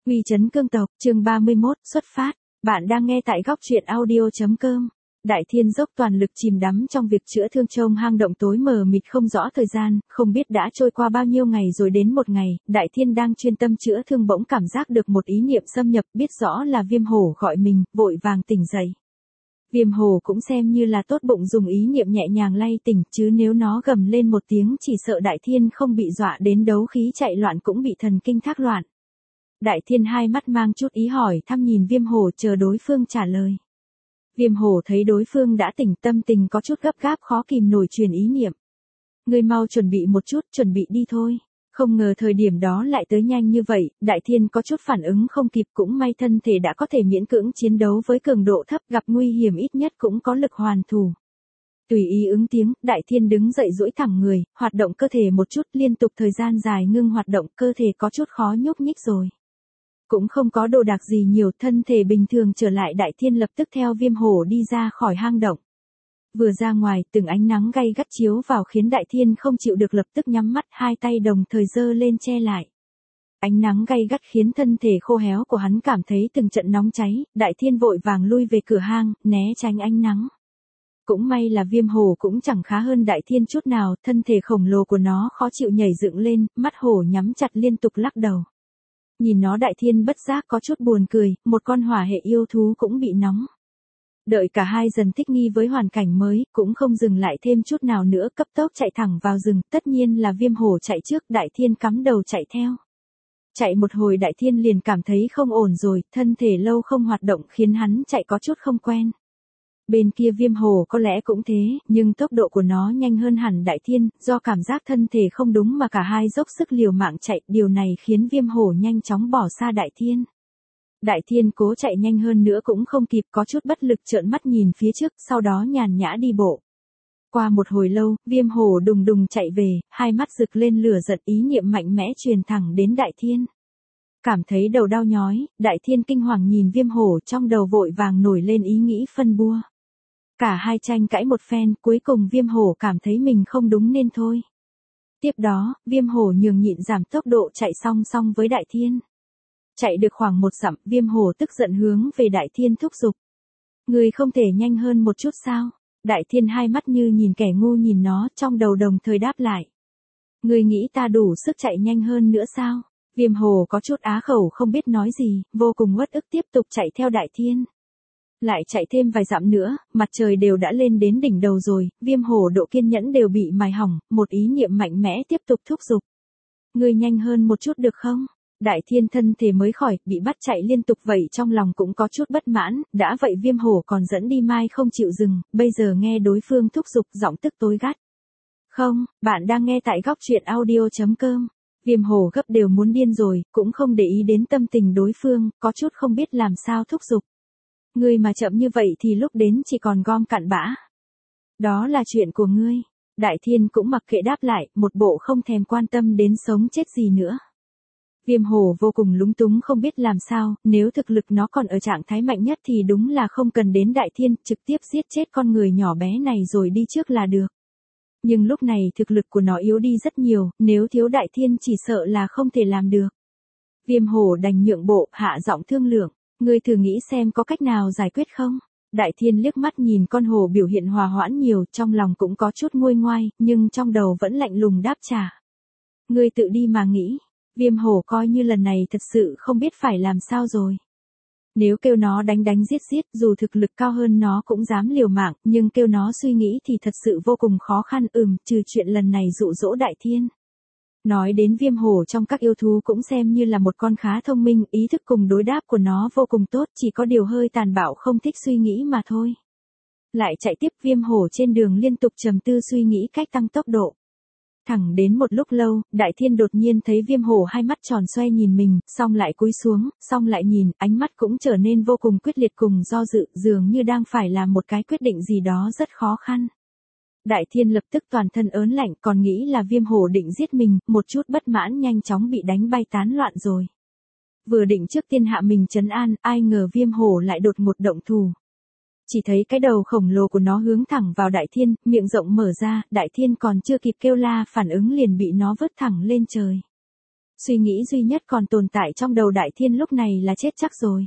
Uy chấn cương tộc, chương 31, xuất phát. Bạn đang nghe tại góc truyện audio.com. Đại Thiên dốc toàn lực chìm đắm trong việc chữa thương trong hang động tối mờ mịt không rõ thời gian, không biết đã trôi qua bao nhiêu ngày rồi đến một ngày, Đại Thiên đang chuyên tâm chữa thương bỗng cảm giác được một ý niệm xâm nhập, biết rõ là Viêm Hổ gọi mình, vội vàng tỉnh dậy. Viêm Hổ cũng xem như là tốt bụng dùng ý niệm nhẹ nhàng lay tỉnh, chứ nếu nó gầm lên một tiếng chỉ sợ Đại Thiên không bị dọa đến đấu khí chạy loạn cũng bị thần kinh thác loạn. Đại Thiên hai mắt mang chút ý hỏi thăm nhìn Viêm Hổ chờ đối phương trả lời. Viêm Hổ thấy đối phương đã tỉnh, tâm tình có chút gấp gáp khó kìm nổi truyền ý niệm. Ngươi mau chuẩn bị một chút, chuẩn bị đi thôi. Không ngờ thời điểm đó lại tới nhanh như vậy, Đại Thiên có chút phản ứng không kịp, cũng may thân thể đã có thể miễn cưỡng chiến đấu với cường độ thấp, gặp nguy hiểm ít nhất cũng có lực hoàn thủ. Tùy ý ứng tiếng, Đại Thiên đứng dậy duỗi thẳng người, hoạt động cơ thể một chút, liên tục thời gian dài ngưng hoạt động, cơ thể có chút khó nhúc nhích rồi. Cũng không có đồ đạc gì nhiều, thân thể bình thường trở lại. Đại Thiên lập tức theo Viêm Hổ đi ra khỏi hang động. Vừa ra ngoài, từng ánh nắng gay gắt chiếu vào khiến Đại Thiên không chịu được, lập tức nhắm mắt, hai tay đồng thời giơ lên che lại. Ánh nắng gay gắt khiến thân thể khô héo của hắn cảm thấy từng trận nóng cháy, Đại Thiên vội vàng lui về cửa hang, né tránh ánh nắng. Cũng may là Viêm Hổ cũng chẳng khá hơn Đại Thiên chút nào, thân thể khổng lồ của nó khó chịu nhảy dựng lên, mắt hổ nhắm chặt liên tục lắc đầu. Nhìn nó Đại Thiên bất giác có chút buồn cười, một con hỏa hệ yêu thú cũng bị nóng. Đợi cả hai dần thích nghi với hoàn cảnh mới, cũng không dừng lại thêm chút nào nữa, cấp tốc chạy thẳng vào rừng, tất nhiên là Viêm Hổ chạy trước, Đại Thiên cắm đầu chạy theo. Chạy một hồi Đại Thiên liền cảm thấy không ổn rồi, thân thể lâu không hoạt động khiến hắn chạy có chút không quen. Bên kia Viêm Hổ có lẽ cũng thế, nhưng tốc độ của nó nhanh hơn hẳn Đại Thiên, do cảm giác thân thể không đúng mà cả hai dốc sức liều mạng chạy, điều này khiến Viêm Hổ nhanh chóng bỏ xa Đại Thiên. Đại Thiên cố chạy nhanh hơn nữa cũng không kịp, có chút bất lực trợn mắt nhìn phía trước, sau đó nhàn nhã đi bộ. Qua một hồi lâu, Viêm Hổ đùng đùng chạy về, hai mắt rực lên lửa giận, ý niệm mạnh mẽ truyền thẳng đến Đại Thiên. Cảm thấy đầu đau nhói, Đại Thiên kinh hoàng nhìn Viêm Hổ, trong đầu vội vàng nổi lên ý nghĩ phân bua. Cả hai tranh cãi một phen, cuối cùng Viêm Hổ cảm thấy mình không đúng nên thôi. Tiếp đó, Viêm Hổ nhường nhịn giảm tốc độ chạy song song với Đại Thiên. Chạy được khoảng 1 dặm, Viêm Hổ tức giận hướng về Đại Thiên thúc giục. Người không thể nhanh hơn một chút sao? Đại Thiên hai mắt như nhìn kẻ ngu nhìn nó, trong đầu đồng thời đáp lại. Người nghĩ ta đủ sức chạy nhanh hơn nữa sao? Viêm Hổ có chút á khẩu không biết nói gì, vô cùng uất ức tiếp tục chạy theo Đại Thiên. Lại chạy thêm vài dặm nữa, mặt trời đều đã lên đến đỉnh đầu rồi, Viêm Hổ độ kiên nhẫn đều bị mài hỏng, một ý niệm mạnh mẽ tiếp tục thúc giục. Ngươi nhanh hơn một chút được không? Đại Thiên thân thể mới khỏi, bị bắt chạy liên tục vậy trong lòng cũng có chút bất mãn, đã vậy Viêm Hổ còn dẫn đi mai không chịu dừng, bây giờ nghe đối phương thúc giục giọng tức tối gắt. Không, bạn đang nghe tại góc truyện audio.com. Viêm Hổ gấp đều muốn điên rồi, cũng không để ý đến tâm tình đối phương, có chút không biết làm sao thúc giục. Ngươi mà chậm như vậy thì lúc đến chỉ còn gom cặn bã. Đó là chuyện của ngươi. Đại Thiên cũng mặc kệ đáp lại, một bộ không thèm quan tâm đến sống chết gì nữa. Viêm Hổ vô cùng lúng túng không biết làm sao, nếu thực lực nó còn ở trạng thái mạnh nhất thì đúng là không cần đến Đại Thiên, trực tiếp giết chết con người nhỏ bé này rồi đi trước là được. Nhưng lúc này thực lực của nó yếu đi rất nhiều, nếu thiếu Đại Thiên chỉ sợ là không thể làm được. Viêm Hổ đành nhượng bộ, hạ giọng thương lượng. Ngươi thử nghĩ xem có cách nào giải quyết không? Đại Thiên liếc mắt nhìn con hổ biểu hiện hòa hoãn nhiều, trong lòng cũng có chút nguôi ngoai, nhưng trong đầu vẫn lạnh lùng đáp trả. Ngươi tự đi mà nghĩ. Viêm Hổ coi như lần này thật sự không biết phải làm sao rồi. Nếu kêu nó đánh đánh giết giết, dù thực lực cao hơn nó cũng dám liều mạng, nhưng kêu nó suy nghĩ thì thật sự vô cùng khó khăn, trừ chuyện lần này dụ dỗ Đại Thiên. Nói đến Viêm Hổ trong các yêu thú cũng xem như là một con khá thông minh, ý thức cùng đối đáp của nó vô cùng tốt, chỉ có điều hơi tàn bạo không thích suy nghĩ mà thôi. Lại chạy tiếp, Viêm Hổ trên đường liên tục trầm tư suy nghĩ cách tăng tốc độ. Thẳng đến một lúc lâu, Đại Thiên đột nhiên thấy Viêm Hổ hai mắt tròn xoe nhìn mình, xong lại cúi xuống, xong lại nhìn, ánh mắt cũng trở nên vô cùng quyết liệt cùng do dự, dường như đang phải làm một cái quyết định gì đó rất khó khăn. Đại Thiên lập tức toàn thân ớn lạnh, còn nghĩ là Viêm Hổ định giết mình, một chút bất mãn nhanh chóng bị đánh bay tán loạn rồi. Vừa định trước tiên hạ mình trấn an, ai ngờ Viêm Hổ lại đột ngột động thủ. Chỉ thấy cái đầu khổng lồ của nó hướng thẳng vào Đại Thiên, miệng rộng mở ra, Đại Thiên còn chưa kịp kêu la phản ứng liền bị nó vứt thẳng lên trời. Suy nghĩ duy nhất còn tồn tại trong đầu Đại Thiên lúc này là chết chắc rồi.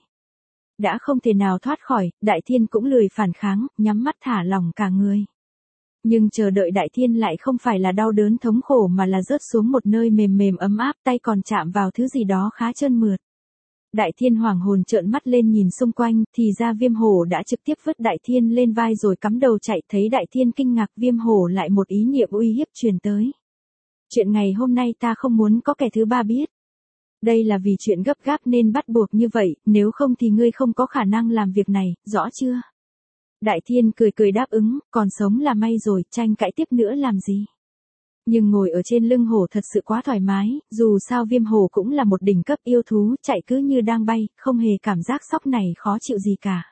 Đã không thể nào thoát khỏi, Đại Thiên cũng lười phản kháng, nhắm mắt thả lỏng cả người. Nhưng chờ đợi Đại Thiên lại không phải là đau đớn thống khổ mà là rớt xuống một nơi mềm mềm ấm áp, tay còn chạm vào thứ gì đó khá trơn mượt. Đại Thiên hoảng hồn trợn mắt lên nhìn xung quanh, thì ra Viêm Hổ đã trực tiếp vứt Đại Thiên lên vai rồi cắm đầu chạy. Thấy Đại Thiên kinh ngạc, Viêm Hổ lại một ý niệm uy hiếp truyền tới. Chuyện ngày hôm nay ta không muốn có kẻ thứ ba biết. Đây là vì chuyện gấp gáp nên bắt buộc như vậy, nếu không thì ngươi không có khả năng làm việc này, rõ chưa? Đại Thiên cười cười đáp ứng, còn sống là may rồi, tranh cãi tiếp nữa làm gì? Nhưng ngồi ở trên lưng hổ thật sự quá thoải mái, dù sao Viêm Hổ cũng là một đỉnh cấp yêu thú, chạy cứ như đang bay, không hề cảm giác sóc này khó chịu gì cả.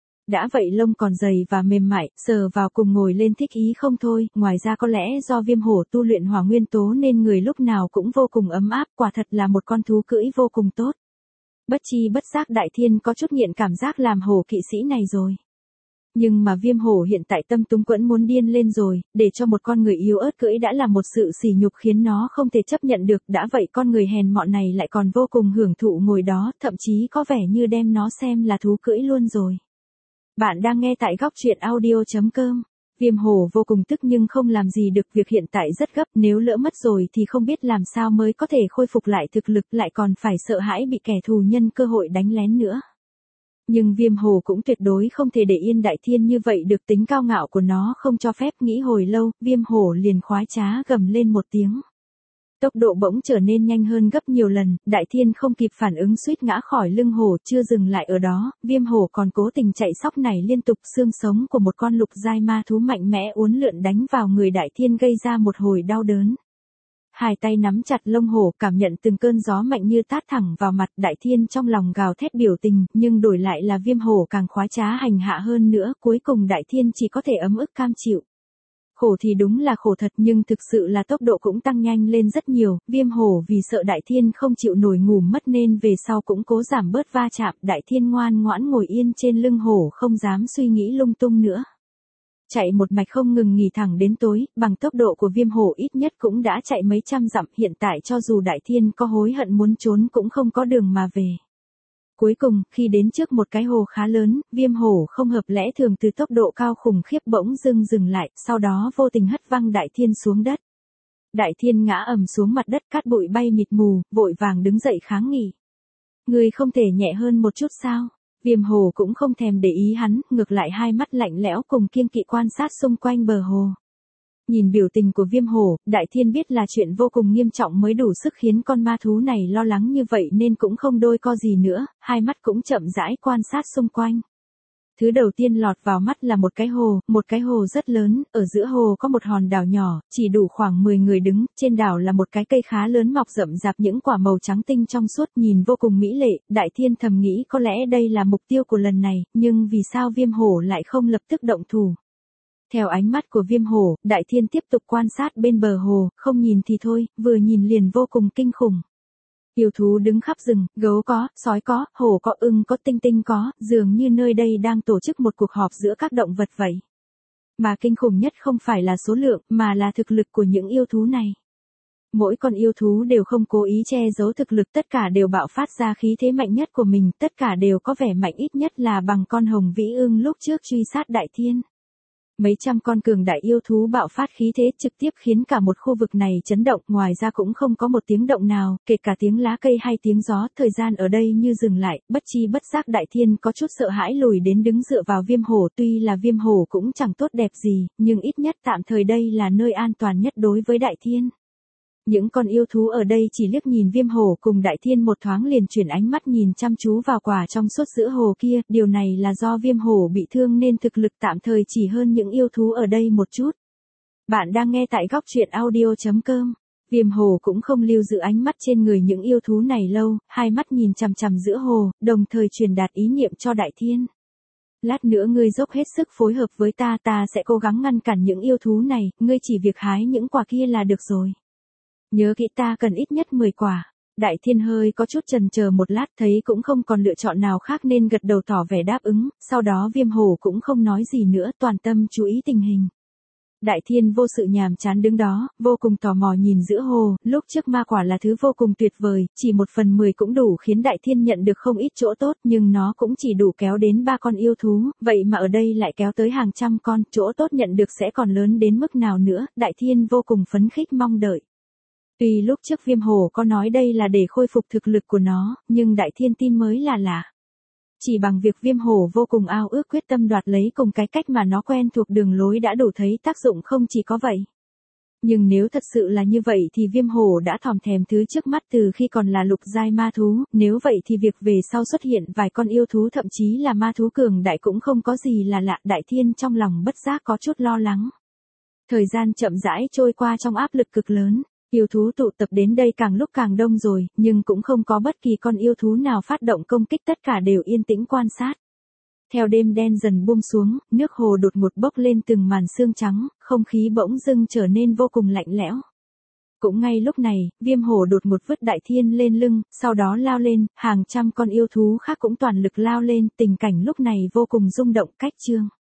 Đã vậy lông còn dày và mềm mại, sờ vào cùng ngồi lên thích ý không thôi, ngoài ra có lẽ do Viêm Hổ tu luyện hỏa nguyên tố nên người lúc nào cũng vô cùng ấm áp, quả thật là một con thú cưỡi vô cùng tốt. Bất chi bất giác Đại Thiên có chút nghiện cảm giác làm hổ kỵ sĩ này rồi. Nhưng mà Viêm Hổ hiện tại tâm túng quẫn muốn điên lên rồi, để cho một con người yếu ớt cưỡi đã là một sự sỉ nhục khiến nó không thể chấp nhận được, đã vậy con người hèn mọn này lại còn vô cùng hưởng thụ ngồi đó, thậm chí có vẻ như đem nó xem là thú cưỡi luôn rồi. Bạn đang nghe tại góc truyện audio.com. Viêm Hổ vô cùng tức nhưng không làm gì được, việc hiện tại rất gấp, nếu lỡ mất rồi thì không biết làm sao mới có thể khôi phục lại thực lực, lại còn phải sợ hãi bị kẻ thù nhân cơ hội đánh lén nữa. Nhưng Viêm Hổ cũng tuyệt đối không thể để yên Đại Thiên như vậy được, tính cao ngạo của nó không cho phép, nghĩ hồi lâu, Viêm Hổ liền khoái trá gầm lên một tiếng. Tốc độ bỗng trở nên nhanh hơn gấp nhiều lần, Đại Thiên không kịp phản ứng suýt ngã khỏi lưng hổ, chưa dừng lại ở đó, Viêm Hổ còn cố tình chạy sóc này liên tục, xương sống của một con lục giai ma thú mạnh mẽ uốn lượn đánh vào người Đại Thiên gây ra một hồi đau đớn. Hai tay nắm chặt lông hổ, cảm nhận từng cơn gió mạnh như tát thẳng vào mặt, Đại Thiên trong lòng gào thét biểu tình, nhưng đổi lại là Viêm Hổ càng khoái trá hành hạ hơn nữa, cuối cùng Đại Thiên chỉ có thể ấm ức cam chịu. Khổ thì đúng là khổ thật, nhưng thực sự là tốc độ cũng tăng nhanh lên rất nhiều, Viêm Hổ vì sợ Đại Thiên không chịu nổi ngủ mất nên về sau cũng cố giảm bớt va chạm, Đại Thiên ngoan ngoãn ngồi yên trên lưng hổ không dám suy nghĩ lung tung nữa. Chạy một mạch không ngừng nghỉ thẳng đến tối, bằng tốc độ của Viêm Hổ ít nhất cũng đã chạy mấy trăm dặm, hiện tại cho dù Đại Thiên có hối hận muốn trốn cũng không có đường mà về. Cuối cùng, khi đến trước một cái hồ khá lớn, Viêm Hổ không hợp lẽ thường từ tốc độ cao khủng khiếp bỗng dưng dừng lại, sau đó vô tình hất văng Đại Thiên xuống đất. Đại Thiên ngã ầm xuống mặt đất, cát bụi bay mịt mù, vội vàng đứng dậy kháng nghị. Người không thể nhẹ hơn một chút sao? Viêm Hổ cũng không thèm để ý hắn, ngược lại hai mắt lạnh lẽo cùng kiêng kỵ quan sát xung quanh bờ hồ. Nhìn biểu tình của Viêm Hổ, Đại Thiên biết là chuyện vô cùng nghiêm trọng mới đủ sức khiến con ma thú này lo lắng như vậy nên cũng không đôi co gì nữa, hai mắt cũng chậm rãi quan sát xung quanh. Thứ đầu tiên lọt vào mắt là một cái hồ rất lớn, ở giữa hồ có một hòn đảo nhỏ, chỉ đủ khoảng 10 người đứng, trên đảo là một cái cây khá lớn mọc rậm rạp những quả màu trắng tinh trong suốt nhìn vô cùng mỹ lệ, Đại Thiên thầm nghĩ có lẽ đây là mục tiêu của lần này, nhưng vì sao Viêm Hổ lại không lập tức động thủ. Theo ánh mắt của Viêm Hổ, Đại Thiên tiếp tục quan sát bên bờ hồ, không nhìn thì thôi, vừa nhìn liền vô cùng kinh khủng. Yêu thú đứng khắp rừng, gấu có, sói có, hổ có, ưng có, tinh tinh có, dường như nơi đây đang tổ chức một cuộc họp giữa các động vật vậy. Mà kinh khủng nhất không phải là số lượng, mà là thực lực của những yêu thú này. Mỗi con yêu thú đều không cố ý che giấu thực lực, tất cả đều bạo phát ra khí thế mạnh nhất của mình, tất cả đều có vẻ mạnh ít nhất là bằng con hồng vĩ ưng lúc trước truy sát Đại Thiên. Mấy trăm con cường đại yêu thú bạo phát khí thế trực tiếp khiến cả một khu vực này chấn động, ngoài ra cũng không có một tiếng động nào, kể cả tiếng lá cây hay tiếng gió, thời gian ở đây như dừng lại, bất chi bất giác Đại Thiên có chút sợ hãi lùi đến đứng dựa vào Viêm Hổ, tuy là Viêm Hổ cũng chẳng tốt đẹp gì, nhưng ít nhất tạm thời đây là nơi an toàn nhất đối với Đại Thiên. Những con yêu thú ở đây chỉ liếc nhìn Viêm Hổ cùng Đại Thiên một thoáng liền chuyển ánh mắt nhìn chăm chú vào quả trong suốt giữa hồ kia, điều này là do Viêm Hổ bị thương nên thực lực tạm thời chỉ hơn những yêu thú ở đây một chút. Bạn đang nghe tại góc truyện audio.com. Viêm Hổ cũng không lưu giữ ánh mắt trên người những yêu thú này lâu, hai mắt nhìn chằm chằm giữa hồ, đồng thời truyền đạt ý niệm cho Đại Thiên. Lát nữa ngươi dốc hết sức phối hợp với ta, ta sẽ cố gắng ngăn cản những yêu thú này, ngươi chỉ việc hái những quả kia là được rồi. Nhớ kỹ ta cần ít nhất 10 quả. Đại Thiên hơi có chút chần chờ một lát thấy cũng không còn lựa chọn nào khác nên gật đầu tỏ vẻ đáp ứng, sau đó Viêm Hổ cũng không nói gì nữa, toàn tâm chú ý tình hình. Đại Thiên vô sự nhàm chán đứng đó, vô cùng tò mò nhìn giữa hồ, lúc trước ma quả là thứ vô cùng tuyệt vời, chỉ 1/10 cũng đủ khiến Đại Thiên nhận được không ít chỗ tốt, nhưng nó cũng chỉ đủ kéo đến 3 con yêu thú, vậy mà ở đây lại kéo tới hàng trăm con, chỗ tốt nhận được sẽ còn lớn đến mức nào nữa, Đại Thiên vô cùng phấn khích mong đợi. Tuy lúc trước Viêm Hổ có nói đây là để khôi phục thực lực của nó, nhưng Đại Thiên tin mới là lạ. Chỉ bằng việc Viêm Hổ vô cùng ao ước quyết tâm đoạt lấy cùng cái cách mà nó quen thuộc đường lối đã đủ thấy tác dụng không chỉ có vậy. Nhưng nếu thật sự là như vậy thì Viêm Hổ đã thòm thèm thứ trước mắt từ khi còn là lục giai ma thú, nếu vậy thì việc về sau xuất hiện vài con yêu thú thậm chí là ma thú cường đại cũng không có gì là lạ. Đại Thiên trong lòng bất giác có chút lo lắng. Thời gian chậm rãi trôi qua trong áp lực cực lớn. Yêu thú tụ tập đến đây càng lúc càng đông rồi, nhưng cũng không có bất kỳ con yêu thú nào phát động công kích, tất cả đều yên tĩnh quan sát. Theo đêm đen dần buông xuống, nước hồ đột ngột bốc lên từng màn sương trắng, không khí bỗng dưng trở nên vô cùng lạnh lẽo. Cũng ngay lúc này, Viêm Hổ đột ngột vứt Đại Thiên lên lưng, sau đó lao lên, hàng trăm con yêu thú khác cũng toàn lực lao lên, tình cảnh lúc này vô cùng rung động. Cách chương